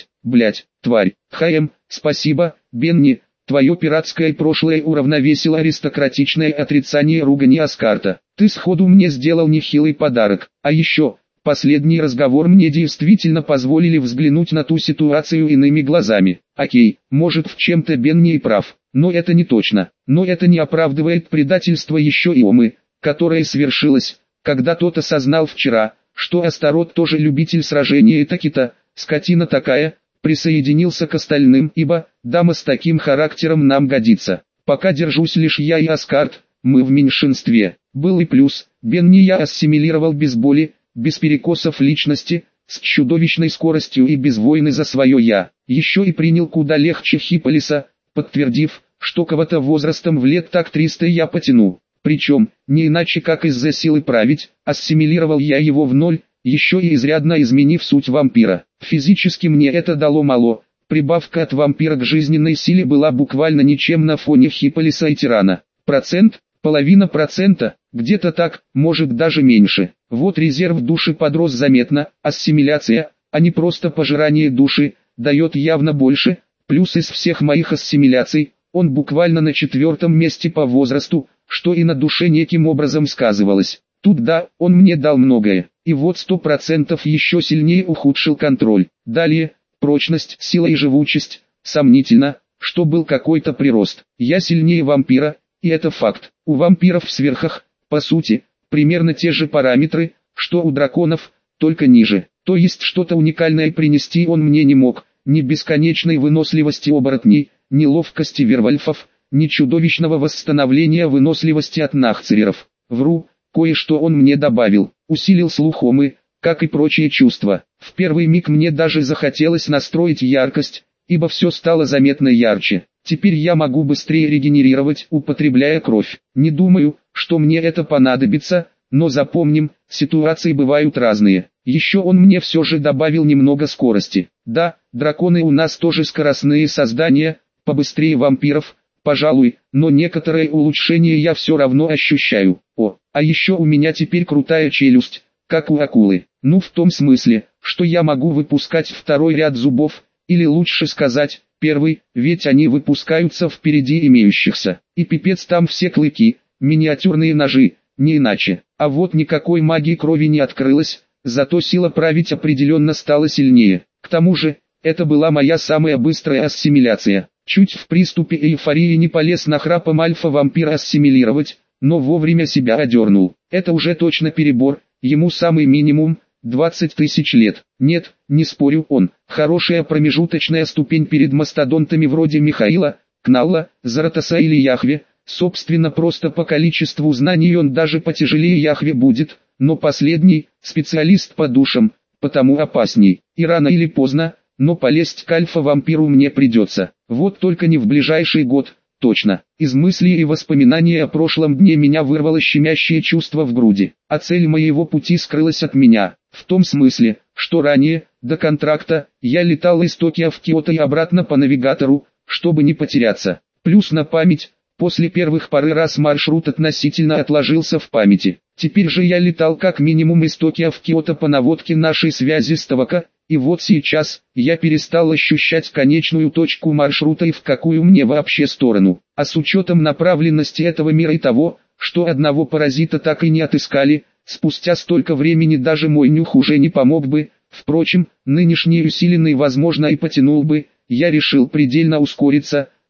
тварь. Спасибо, Бенни, твое пиратское прошлое уравновесило аристократичное отрицание ругани Аскарта. Ты сходу мне сделал нехилый подарок. А еще, последний разговор мне действительно позволили взглянуть на ту ситуацию иными глазами. Окей, может в чем-то Бенни и прав, но это не точно. Но это не оправдывает предательство еще и Омы, которое свершилось, когда тот осознал вчера, что Астарот тоже любитель сражения и таки-то, скотина такая, присоединился к остальным, ибо, дама с таким характером нам годится. Пока держусь лишь я и Аскарт, мы в меньшинстве. Был и плюс, Бенни я ассимилировал без боли, без перекосов личности, с чудовищной скоростью и без войны за свое «я». Еще и принял куда легче Хипполиса, подтвердив, что кого-то возрастом в лет так 300 я потяну. Причем, не иначе как из-за силы править, ассимилировал я его в ноль, еще и изрядно изменив суть вампира. Физически мне это дало мало, прибавка от вампира к жизненной силе была буквально ничем на фоне Хипполиса и Тирана. Половина процента, где-то так, может даже меньше. Вот резерв души подрос заметно, ассимиляция, а не просто пожирание души, дает явно больше, плюс из всех моих ассимиляций, он буквально на 4-м месте по возрасту, что и на душе неким образом сказывалось. Тут да, он мне дал многое, и вот 100% еще сильнее ухудшил контроль. Далее, прочность, сила и живучесть, сомнительно, что был какой-то прирост. Я сильнее вампира, и это факт. У вампиров в сверхах, по сути, примерно те же параметры, что у драконов, только ниже. То есть что-то уникальное принести он мне не мог, ни бесконечной выносливости оборотней, ни ловкости вервольфов, ни чудовищного восстановления выносливости от нахцереров. Вру, кое-что он мне добавил, усилил слух Омы, как и прочие чувства. В первый миг мне даже захотелось настроить яркость, ибо все стало заметно ярче. Теперь я могу быстрее регенерировать, употребляя кровь. Не думаю, что мне это понадобится, но запомним, ситуации бывают разные. Еще он мне все же добавил немного скорости. Да, драконы у нас тоже скоростные создания, побыстрее вампиров, пожалуй, но некоторые улучшения я все равно ощущаю. А еще у меня теперь крутая челюсть, как у акулы. Ну в том смысле, что я могу выпускать второй ряд зубов, или лучше сказать, первый, ведь они выпускаются впереди имеющихся. И пипец там все клыки, миниатюрные ножи, не иначе. А вот никакой магии крови не открылось, зато сила править определенно стала сильнее. К тому же, это была моя самая быстрая ассимиляция. Чуть в приступе эйфории не полез на храпом альфа-вампира ассимилировать, но вовремя себя одернул. Это уже точно перебор, ему самый минимум 20 тысяч лет. Нет, не спорю, он хорошая промежуточная ступень перед мастодонтами вроде Михаила, Кналла, Заратоса или Яхве. Собственно, просто по количеству знаний он даже потяжелее Яхве будет, но последний специалист по душам, потому опасней. И рано или поздно, но полезть к альфа-вампиру мне придется. Вот только не в ближайший год, точно. Из мыслей и воспоминаний о прошлом дне меня вырвало щемящее чувство в груди. А цель моего пути скрылась от меня. В том смысле, что ранее, до контракта, я летал из Токио в Киото и обратно по навигатору, чтобы не потеряться. Плюс на память, после первых пары раз маршрут относительно отложился в памяти. Теперь же я летал как минимум из Токио в Киото по наводке нашей связи с Тавака, и вот сейчас, я перестал ощущать конечную точку маршрута и в какую мне вообще сторону. А с учетом направленности этого мира и того, что одного паразита так и не отыскали, спустя столько времени даже мой нюх уже не помог бы, впрочем, нынешний усиленный возможно и потянул бы, я решил предельно ускориться,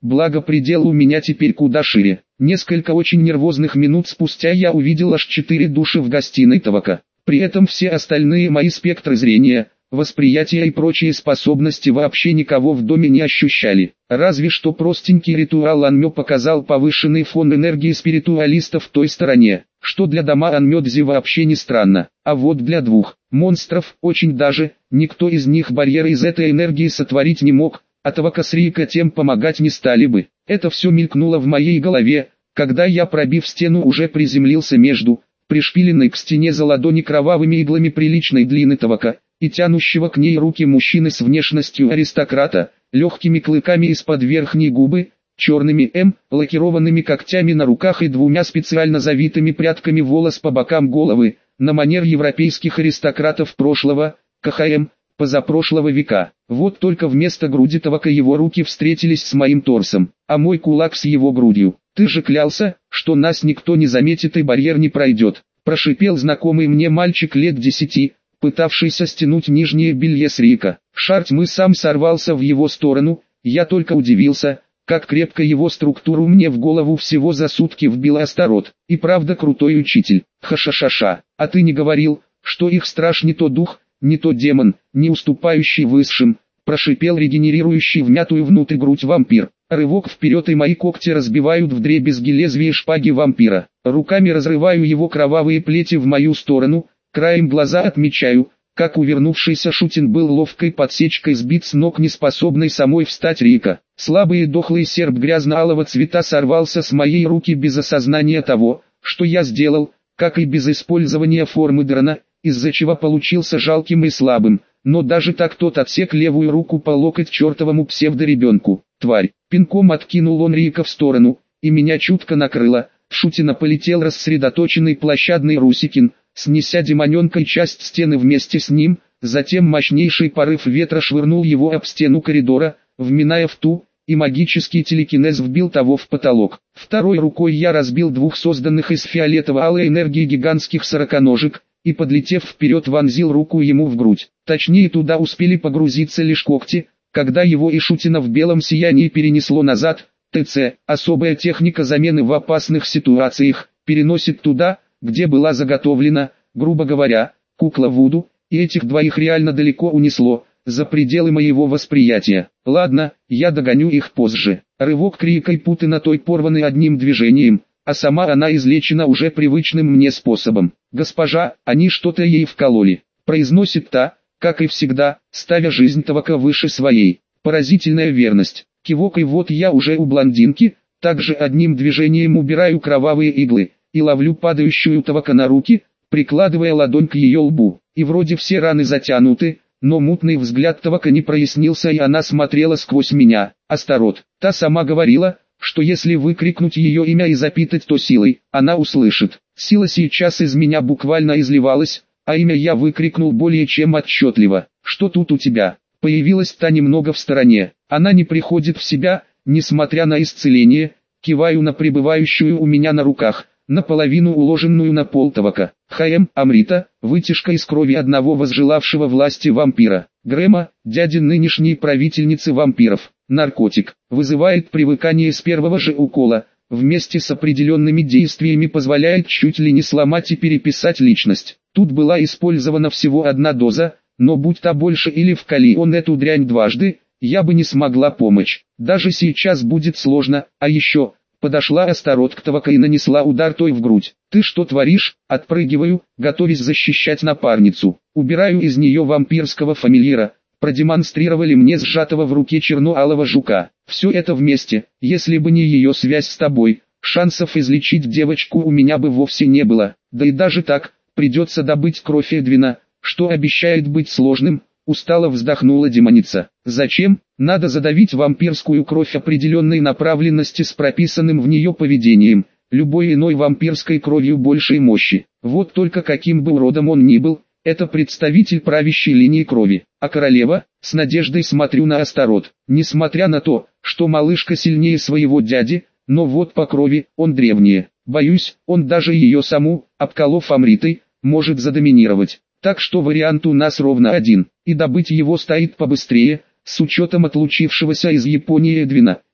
благо предел у меня теперь куда шире. Несколько очень нервозных минут спустя я увидел аж 4 души в гостиной Тавака. При этом все остальные мои спектры зрения, восприятия и прочие способности вообще никого в доме не ощущали. Разве что простенький ритуал Анмё показал повышенный фон энергии спиритуалистов в той стороне, что для дома Анмёдзи вообще не странно. А вот для двух монстров очень даже, никто из них барьеры из этой энергии сотворить не мог, а Тавака с Рика тем помогать не стали бы. Это все мелькнуло в моей голове, когда я, пробив стену, уже приземлился между пришпиленной к стене за ладони кровавыми иглами приличной длины Тавака и тянущего к ней руки мужчины с внешностью аристократа, легкими клыками из-под верхней губы, черными лакированными когтями на руках и двумя специально завитыми прядками волос по бокам головы, на манер европейских аристократов прошлого, позапрошлого века. Вот только вместо груди Тавака его руки встретились с моим торсом, а мой кулак с его грудью. «Ты же клялся, что нас никто не заметит и барьер не пройдет», прошипел знакомый мне мальчик лет 10, пытавшийся стянуть нижнее белье с Рика. Шар тьмы сам сорвался в его сторону, я только удивился, как крепко его структуру мне в голову всего за сутки вбил Астарот. И правда крутой учитель. Ха-ша-ша-ша, а ты не говорил, что их страж не то дух, не то демон, не уступающий высшим, прошипел регенерирующий вмятую внутрь грудь вампир. Рывок вперед, и мои когти разбивают вдребезги лезвие шпаги вампира. Руками разрываю его кровавые плети в мою сторону, краем глаза отмечаю, как увернувшийся Шутин был ловкой подсечкой сбит с ног неспособной самой встать Рика. Слабый и дохлый серп грязно-алого цвета сорвался с моей руки без осознания того, что я сделал, как и без использования формы дрона, из-за чего получился жалким и слабым, но даже так тот отсек левую руку по локоть чертовому псевдоребенку. Тварь! Пинком откинул он Рика в сторону, и меня чутко накрыло. В Шутина полетел рассредоточенный площадный Русикин, снеся демоненка и часть стены вместе с ним, затем мощнейший порыв ветра швырнул его об стену коридора, вминая в ту, и магический телекинез вбил того в потолок. Второй рукой я разбил двух созданных из фиолетово-алой энергии гигантских сороконожек, и, подлетев вперед, вонзил руку ему в грудь. Точнее, туда успели погрузиться лишь когти, когда его и Шутина в белом сиянии перенесло назад. ТЦ, особая техника замены в опасных ситуациях, переносит туда, где была заготовлена, грубо говоря, кукла Вуду, и этих двоих реально далеко унесло, за пределы моего восприятия. Ладно, я догоню их позже. Рывок Крика и путы на той порваны одним движением, а сама она излечена уже привычным мне способом. «Госпожа, они что-то ей вкололи», произносит та, как и всегда, ставя жизнь Тавака выше своей. Поразительная верность. Кивок, и вот я уже у блондинки, также одним движением убираю кровавые иглы, и ловлю падающую Тавака на руки, прикладывая ладонь к ее лбу. И вроде все раны затянуты, но мутный взгляд Тавака не прояснился, и она смотрела сквозь меня. Астарот. Та сама говорила, что если выкрикнуть ее имя и запитать то силой, она услышит. Сила сейчас из меня буквально изливалась, а имя я выкрикнул более чем отчетливо. «Что тут у тебя?» Появилась та немного в стороне. Она не приходит в себя, несмотря на исцеление. Киваю на пребывающую у меня на руках, наполовину уложенную на пол Тавака. Амрита, вытяжка из крови одного возжелавшего власти вампира. Грэма, дяди нынешней правительницы вампиров. Наркотик. Вызывает привыкание с первого же укола. Вместе с определенными действиями позволяет чуть ли не сломать и переписать личность. Тут была использована всего одна доза, но будь то больше или вкали он эту дрянь дважды, я бы не смогла помочь. Даже сейчас будет сложно, а еще... Подошла Астарот к Тавака и нанесла удар той в грудь. «Ты что творишь?» Отпрыгиваю, готовясь защищать напарницу. Убираю из нее вампирского фамильяра. Продемонстрировали мне сжатого в руке черно-алого жука. Все это вместе, если бы не ее связь с тобой, шансов излечить девочку у меня бы вовсе не было. Да и даже так, придется добыть кровь Эдвина, что обещает быть сложным. Устало вздохнула демоница. Зачем? Надо задавить вампирскую кровь определенной направленности с прописанным в нее поведением, любой иной вампирской кровью большей мощи. Вот только каким бы уродом он ни был, это представитель правящей линии крови. А королева? С надеждой смотрю на Астарот. Несмотря на то, что малышка сильнее своего дяди, но вот по крови он древнее. Боюсь, он даже ее саму, обколов Амритой, может задоминировать. Так что вариант у нас ровно один, и добыть его стоит побыстрее, с учетом отлучившегося из Японии Эдвина,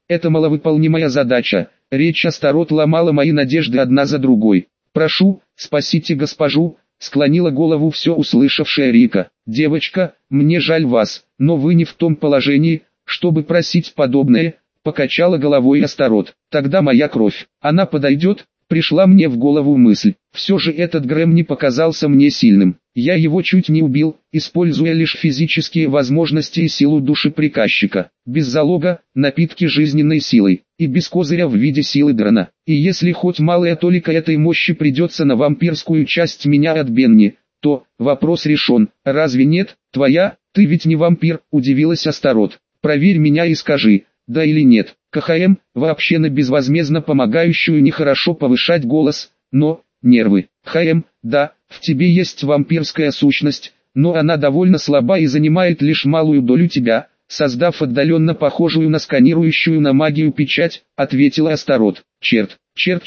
это маловыполнимая задача. Речь Астарот ломала мои надежды одна за другой. «Прошу, спасите госпожу», — склонила голову все услышавшая Рика. «Девочка, мне жаль вас, но вы не в том положении, чтобы просить подобное», — покачала головой Астарот. «Тогда моя кровь, она подойдет?» Пришла мне в голову мысль. Все же этот Грэм не показался мне сильным. Я его чуть не убил, используя лишь физические возможности и силу души приказчика. Без залога, напитки жизненной силой, и без козыря в виде силы дрона. И если хоть малая толика этой мощи придется на вампирскую часть меня от Бенни, то вопрос решен. Разве нет? Ты ведь не вампир, удивилась Астарот. Проверь меня и скажи, да или нет. КХМ, вообще на безвозмездно помогающую нехорошо повышать голос, но, нервы. Да, в тебе есть вампирская сущность, но она довольно слаба и занимает лишь малую долю тебя, создав отдаленно похожую на сканирующую на магию печать, ответила Астарот. Черт.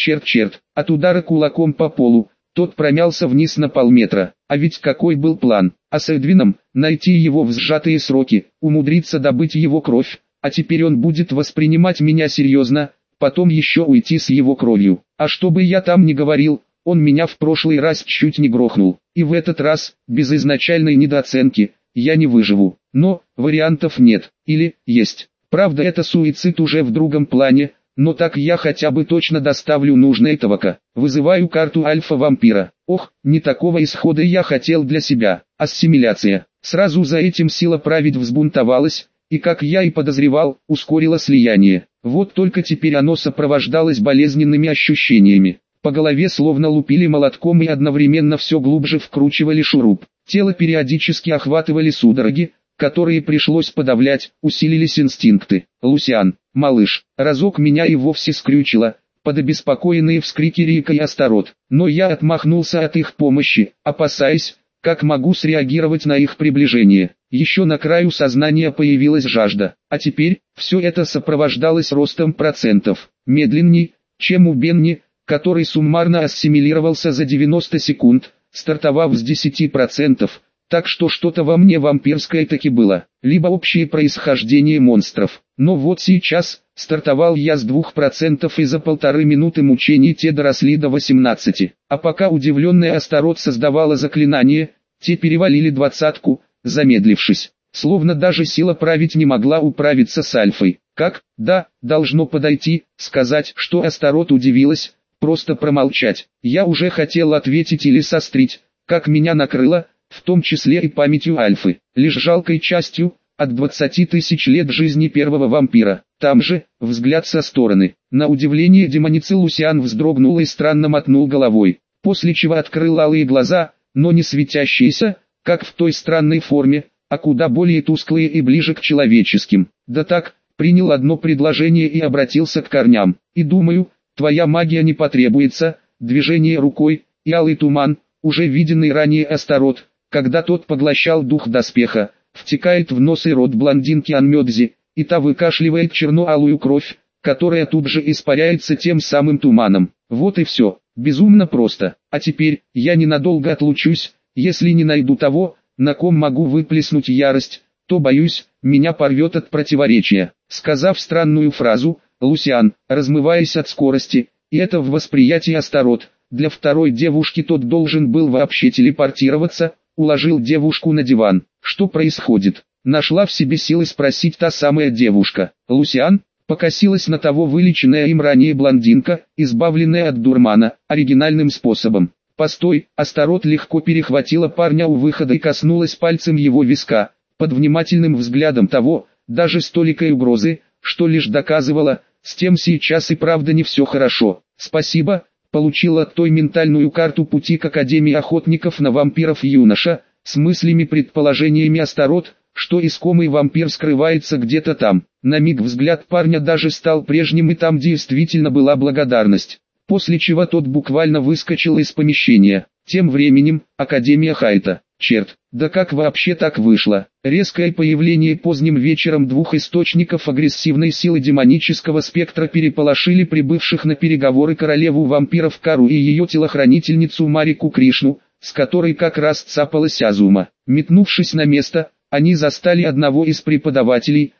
От удара кулаком по полу, тот промялся вниз на полметра. А ведь какой был план? А с Эдвином, найти его в сжатые сроки, умудриться добыть его кровь. А теперь он будет воспринимать меня серьезно, потом еще уйти с его кровью. А что бы я там ни говорил, он меня в прошлый раз чуть не грохнул. И в этот раз, без изначальной недооценки, я не выживу. Но, вариантов нет, или есть. Правда, это суицид уже в другом плане, но так я хотя бы точно доставлю нужное ТВК. Вызываю карту альфа-вампира. Ох, не такого исхода я хотел для себя. Ассимиляция. Сразу за этим сила править взбунтовалась, и, как я и подозревал, ускорило слияние. Вот только теперь оно сопровождалось болезненными ощущениями. По голове словно лупили молотком и одновременно все глубже вкручивали шуруп. Тело периодически охватывали судороги, которые пришлось подавлять, усилились инстинкты. «Лусиан, малыш», разок меня и вовсе скрючило, под обеспокоенные вскрики Рика и Астарот. Но я отмахнулся от их помощи, опасаясь, как могу среагировать на их приближение. Еще на краю сознания появилась жажда, а теперь все это сопровождалось ростом процентов, медленней, чем у Бенни, который суммарно ассимилировался за 90 секунд, стартовав с 10%, так что что-то во мне вампирское таки было, либо общее происхождение монстров. Но вот сейчас, стартовал я с 2% и за 1,5 минуты мучений те доросли до 18. А пока удивленная Астарот создавала заклинание, те перевалили 20-ку, замедлившись. Словно даже сила править не могла управиться с Альфой. Как? Да, должно подойти, сказать, что Астарот удивилась, просто промолчать. Я уже хотел ответить или сострить, как меня накрыло, в том числе и памятью Альфы, лишь жалкой частью, от 20 тысяч лет жизни первого вампира. Там же, взгляд со стороны. На удивление демоницы Лусиан вздрогнул и странно мотнул головой, после чего открыл алые глаза, но не светящиеся, как в той странной форме, а куда более тусклые и ближе к человеческим. Да так, принял одно предложение и обратился к корням. И думаю, твоя магия не потребуется, движение рукой, и алый туман, уже виденный ранее Астарот, когда тот поглощал дух доспеха, втекает в нос и рот блондинки Анмёдзи, и та выкашливает черно-алую кровь, которая тут же испаряется тем самым туманом. Вот и все, безумно просто. А теперь, я ненадолго отлучусь, если не найду того, на ком могу выплеснуть ярость, то, боюсь, меня порвет от противоречия. Сказав странную фразу, Лусиан, размываясь от скорости, и это в восприятии Астарот, для второй девушки тот должен был вообще телепортироваться, уложил девушку на диван. Что происходит? Нашла в себе силы спросить та самая девушка. Лусиан, покосилась на того вылеченная им ранее блондинка, избавленная от дурмана, оригинальным способом. Постой, Астарот легко перехватила парня у выхода и коснулась пальцем его виска, под внимательным взглядом того, даже с толикой угрозы, что лишь доказывало, с тем сейчас и правда не все хорошо. Спасибо, получила от той ментальную карту пути к Академии охотников на вампиров юноша, с мыслями-предположениями Астарот, что искомый вампир скрывается где-то там. На миг взгляд парня даже стал прежним, и там действительно была благодарность. После чего тот буквально выскочил из помещения. Тем временем, Академия Хайта. Черт, да как вообще так вышло? Резкое появление поздним вечером двух источников агрессивной силы демонического спектра переполошили прибывших на переговоры королеву вампиров Кару и ее телохранительницу Марику Кришну, с которой как раз цапалась Азума. Метнувшись на место, они застали одного из преподавателей,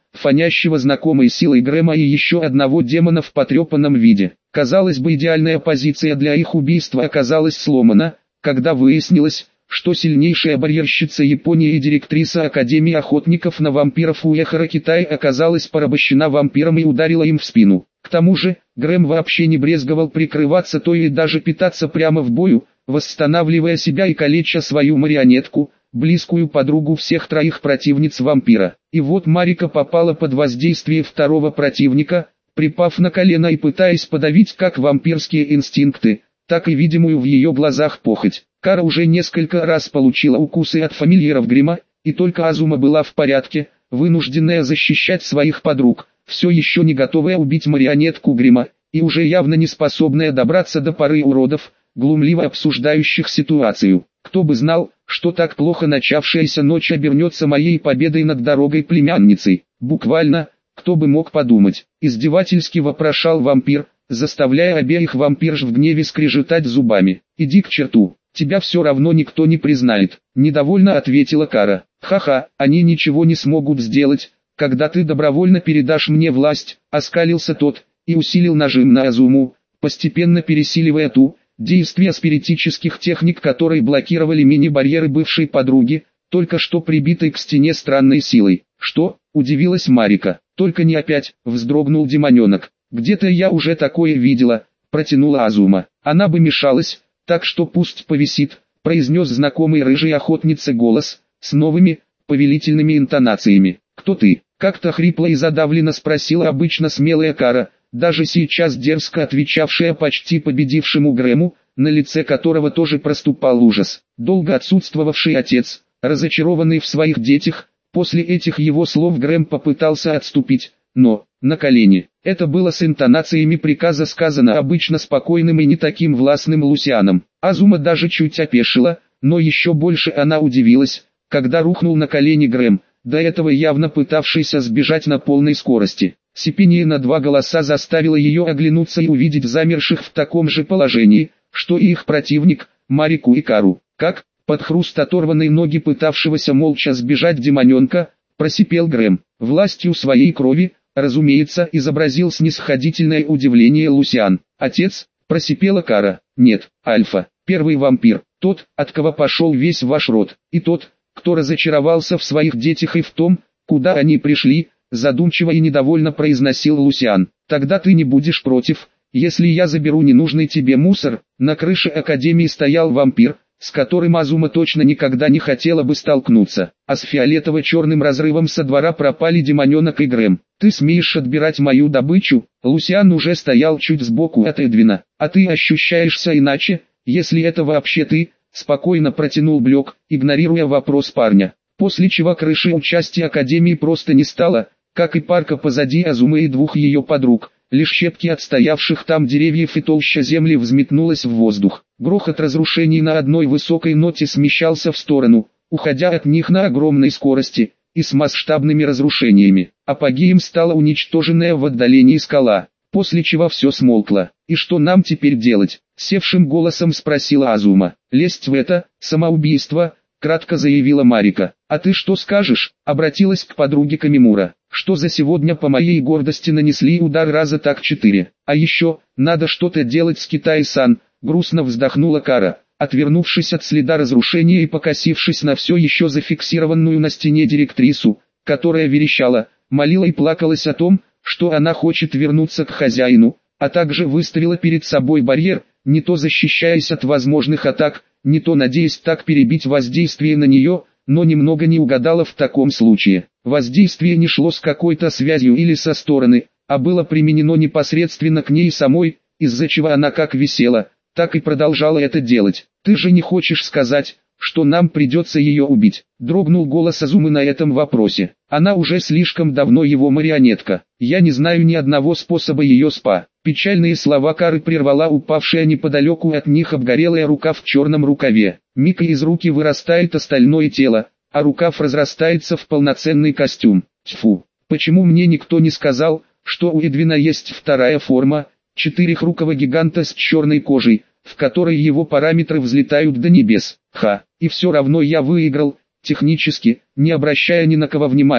фонящего знакомой силой Грэма и еще одного демона в потрепанном виде. Казалось бы, идеальная позиция для их убийства оказалась сломана, когда выяснилось, что сильнейшая барьерщица Японии и директриса Академии охотников на вампиров Уэхара Китая оказалась порабощена вампиром и ударила им в спину. К тому же, Грэм вообще не брезговал прикрываться то и даже питаться прямо в бою, восстанавливая себя и калеча свою марионетку, близкую подругу всех троих противниц вампира. И вот Марика попала под воздействие второго противника, припав на колено и пытаясь подавить как вампирские инстинкты, так и видимую в ее глазах похоть. Кара уже несколько раз получила укусы от фамильяров Грима, и только Азума была в порядке, вынужденная защищать своих подруг, все еще не готовая убить марионетку Грима, и уже явно не способная добраться до поры уродов, глумливо обсуждающих ситуацию. Кто бы знал, что так плохо начавшаяся ночь обернется моей победой над дорогой племянницей. Буквально, кто бы мог подумать, издевательски вопрошал вампир, заставляя обеих вампирш в гневе скрежетать зубами. «Иди к черту, тебя все равно никто не признает», — недовольно ответила Кара. «Ха-ха, они ничего не смогут сделать, когда ты добровольно передашь мне власть», — оскалился тот, и усилил нажим на Азуму, постепенно пересиливая ту, действия спиритических техник, которые блокировали мини-барьеры бывшей подруги, только что прибитой к стене странной силой. «Что?» — удивилась Марика. «Только не опять», — вздрогнул демоненок. «Где-то я уже такое видела», — протянула Азума. «Она бы мешалась, так что пусть повисит», — произнес знакомый рыжий охотнице голос, с новыми, повелительными интонациями. «Кто ты?» — как-то хрипло и задавленно спросила обычно смелая Кара, даже сейчас дерзко отвечавшая почти победившему Грэму, на лице которого тоже проступал ужас. Долго отсутствовавший отец, разочарованный в своих детях, после этих его слов Грэм попытался отступить, но, на колени. Это было с интонациями приказа сказано обычно спокойным и не таким властным Лусианом. Азума даже чуть опешила, но еще больше она удивилась, когда рухнул на колени Грэм, до этого явно пытавшийся сбежать на полной скорости. Сипение на два голоса заставило ее оглянуться и увидеть замерших в таком же положении, что и их противник, Марику и Кару. «Как?» — под хруст оторванной ноги пытавшегося молча сбежать демоненка, просипел Грэм. Властью своей крови, разумеется, изобразил снисходительное удивление Лусиан. «Отец?» — просипела Кара. «Нет, Альфа, первый вампир, тот, от кого пошел весь ваш род, и тот, кто разочаровался в своих детях и в том, куда они пришли», задумчиво и недовольно произносил Лусиан. «Тогда ты не будешь против, если я заберу ненужный тебе мусор?» На крыше Академии стоял вампир, с которым Азума точно никогда не хотела бы столкнуться, а с фиолетово-черным разрывом со двора пропали демоненок и Грэм. «Ты смеешь отбирать мою добычу?» Лусиан уже стоял чуть сбоку от Эдвина. «А ты ощущаешься иначе, если это вообще ты?» Спокойно протянул Блек, игнорируя вопрос парня. После чего крыши у части Академии просто не стало, как и парка позади Азумы и двух ее подруг. Лишь щепки от стоявших там деревьев и толща земли взметнулась в воздух. Грохот разрушений на одной высокой ноте смещался в сторону, уходя от них на огромной скорости, и с масштабными разрушениями. Апогеем стала уничтоженная в отдалении скала, после чего все смолкло. «И что нам теперь делать?» — севшим голосом спросила Азума. «Лезть в это, самоубийство», — кратко заявила Марика. «А ты что скажешь?» — обратилась к подруге Камимура. «Что за сегодня по моей гордости нанесли удар раза так 4. А еще, надо что-то делать с Китай-сан», — грустно вздохнула Кара, отвернувшись от следа разрушения и покосившись на все еще зафиксированную на стене директрису, которая верещала, молила и плакалась о том, что она хочет вернуться к хозяину, а также выставила перед собой барьер, не то защищаясь от возможных атак, не то надеясь так перебить воздействие на нее, но немного не угадала в таком случае. Воздействие не шло с какой-то связью или со стороны, а было применено непосредственно к ней самой, из-за чего она как висела, так и продолжала это делать. «Ты же не хочешь сказать, что нам придется ее убить?» — дрогнул голос Азумы на этом вопросе. «Она уже слишком давно его марионетка. Я не знаю ни одного способа ее Печальные слова Кары прервала упавшая неподалеку от них обгорелая рука в черном рукаве. Миг и из руки вырастает остальное тело, а рукав разрастается в полноценный костюм. Тьфу, почему мне никто не сказал, что у Эдвина есть вторая форма, четырехрукого гиганта с черной кожей, в которой его параметры взлетают до небес. И все равно я выиграл, технически, не обращая ни на кого внимания,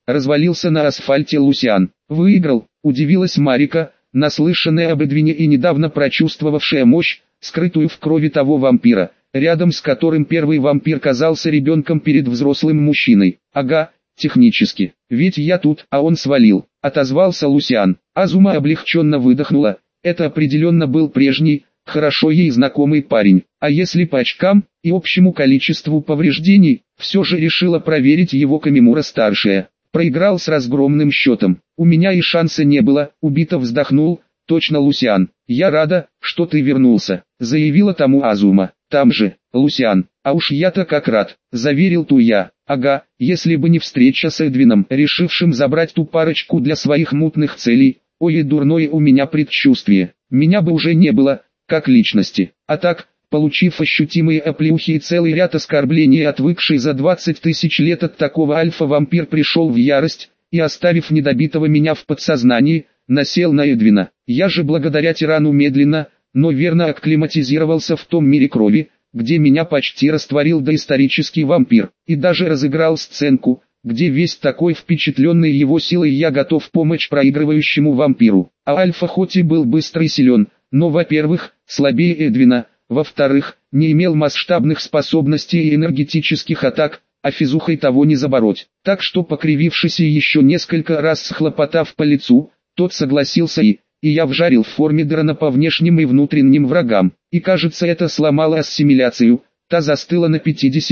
развалился на асфальте Лусиан. Выиграл, удивилась Марика, наслышанная об Эдвине и недавно прочувствовавшая мощь, скрытую в крови того вампира, рядом с которым первый вампир казался ребенком перед взрослым мужчиной. Ага, технически. Ведь я тут, а он свалил, отозвался Лусиан. Азума облегченно выдохнула. Это определенно был прежний, хорошо ей знакомый парень. А если по очкам и общему количеству повреждений, все же решила проверить его Камимура-старшая. Проиграл с разгромным счетом. У меня и шанса не было, убито вздохнул. Точно, Лусиан. Я рада, что ты вернулся, заявила тому Азума. Там же, Лусиан. А уж я-то как рад, заверил Туя. Ага, если бы не встреча с Эдвином, решившим забрать ту парочку для своих мутных целей. Ой, и дурное у меня предчувствие. Меня бы уже не было, как личности. А так, получив ощутимые оплеухи и целый ряд оскорблений, отвыкший за 20 тысяч лет от такого альфа-вампир пришел в ярость, и оставив недобитого меня в подсознании, насел на Эдвина. Я же благодаря тирану медленно, но верно акклиматизировался в том мире крови, где меня почти растворил доисторический вампир, и даже разыграл сценку, где весь такой впечатленный его силой я готов помочь проигрывающему вампиру. А Альфа хоть и был быстр и силен, но, во-первых, слабее Эдвина, во-вторых, не имел масштабных способностей и энергетических атак, а физухой того не забороть. Так что, покривившись и еще несколько раз схлопотав по лицу, тот согласился и я вжарил в форме Дрона по внешним и внутренним врагам, и кажется это сломало ассимиляцию, та застыла на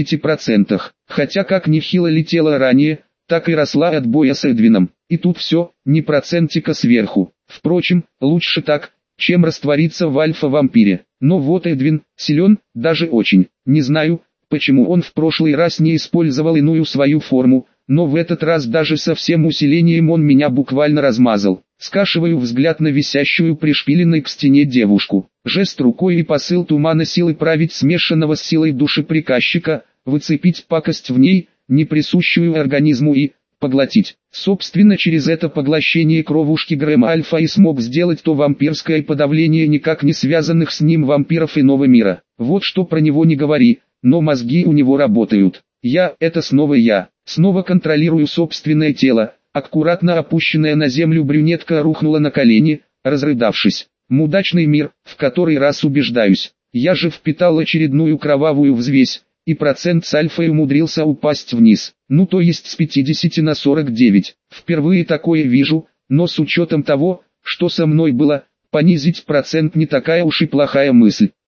50%, хотя как нехило летела ранее, так и росла от боя с Эдвином, и тут все, ни процентика сверху. Впрочем, лучше так, чем раствориться в альфа-вампире. Но вот Эдвин, силен, даже очень. Не знаю, почему он в прошлый раз не использовал иную свою форму, но в этот раз даже со всем усилением он меня буквально размазал. Скашиваю взгляд на висящую пришпиленной к стене девушку. Жест рукой и посыл тумана силы править смешанного с силой души приказчика, выцепить пакость в ней, не присущую организму и поглотить. Собственно, через это поглощение кровушки Грэма Альфа и смог сделать то вампирское подавление никак не связанных с ним вампиров иного мира. Вот что про него не говори, но мозги у него работают. Это снова я. Снова контролирую собственное тело. Аккуратно опущенная на землю брюнетка рухнула на колени, разрыдавшись. Мудачный мир, в который раз убеждаюсь. Я же впитал очередную кровавую взвесь, и процент с альфой умудрился упасть вниз. Ну то есть с 50 на 49. Впервые такое вижу, но с учетом того, что со мной было, понизить процент не такая уж и плохая мысль.